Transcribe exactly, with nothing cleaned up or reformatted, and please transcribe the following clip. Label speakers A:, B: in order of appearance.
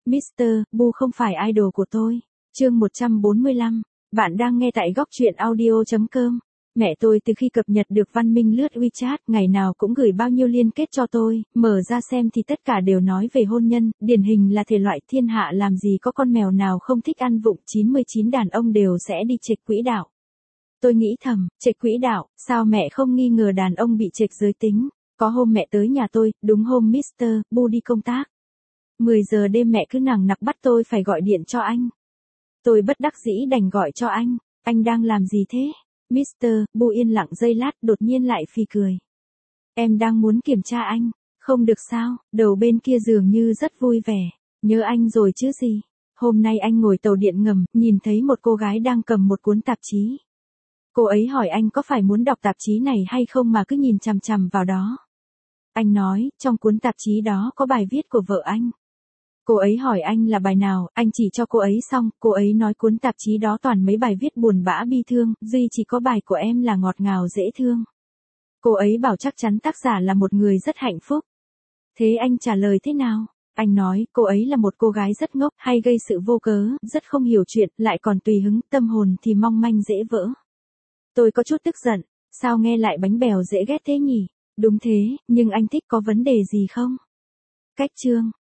A: mít tơ Bu không phải idol của tôi. Chương một trăm bốn mươi lăm. Bạn đang nghe tại góc truyện audio chấm com. Mẹ tôi từ khi cập nhật được văn minh lướt WeChat, ngày nào cũng gửi bao nhiêu liên kết cho tôi, mở ra xem thì tất cả đều nói về hôn nhân, điển hình là thể loại thiên hạ làm gì có con mèo nào không thích ăn vụng, chín mươi chín đàn ông đều sẽ đi chệch quỹ đạo. Tôi nghĩ thầm, chệch quỹ đạo, sao mẹ không nghi ngờ đàn ông bị chệch giới tính. Có hôm mẹ tới nhà tôi, đúng hôm mít tơ Bu đi công tác. mười giờ đêm mẹ cứ nằng nặc bắt tôi phải gọi điện cho anh. Tôi bất đắc dĩ đành gọi cho anh. Anh đang làm gì thế? mít tơ Bu yên lặng giây lát, đột nhiên lại phì cười. Em đang muốn kiểm tra anh. Không được sao? Đầu bên kia dường như rất vui vẻ. Nhớ anh rồi chứ gì? Hôm nay anh ngồi tàu điện ngầm, nhìn thấy một cô gái đang cầm một cuốn tạp chí. Cô ấy hỏi anh có phải muốn đọc tạp chí này hay không mà cứ nhìn chằm chằm vào đó. Anh nói, trong cuốn tạp chí đó có bài viết của vợ anh. Cô ấy hỏi anh là bài nào, anh chỉ cho cô ấy xong, cô ấy nói cuốn tạp chí đó toàn mấy bài viết buồn bã bi thương, duy chỉ có bài của em là ngọt ngào dễ thương. Cô ấy bảo chắc chắn tác giả là một người rất hạnh phúc. Thế anh trả lời thế nào? Anh nói, cô ấy là một cô gái rất ngốc, hay gây sự vô cớ, rất không hiểu chuyện, lại còn tùy hứng, tâm hồn thì mong manh dễ vỡ. Tôi có chút tức giận, sao nghe lại bánh bèo dễ ghét thế nhỉ? Đúng thế, nhưng anh thích có vấn đề gì không? Cách chương,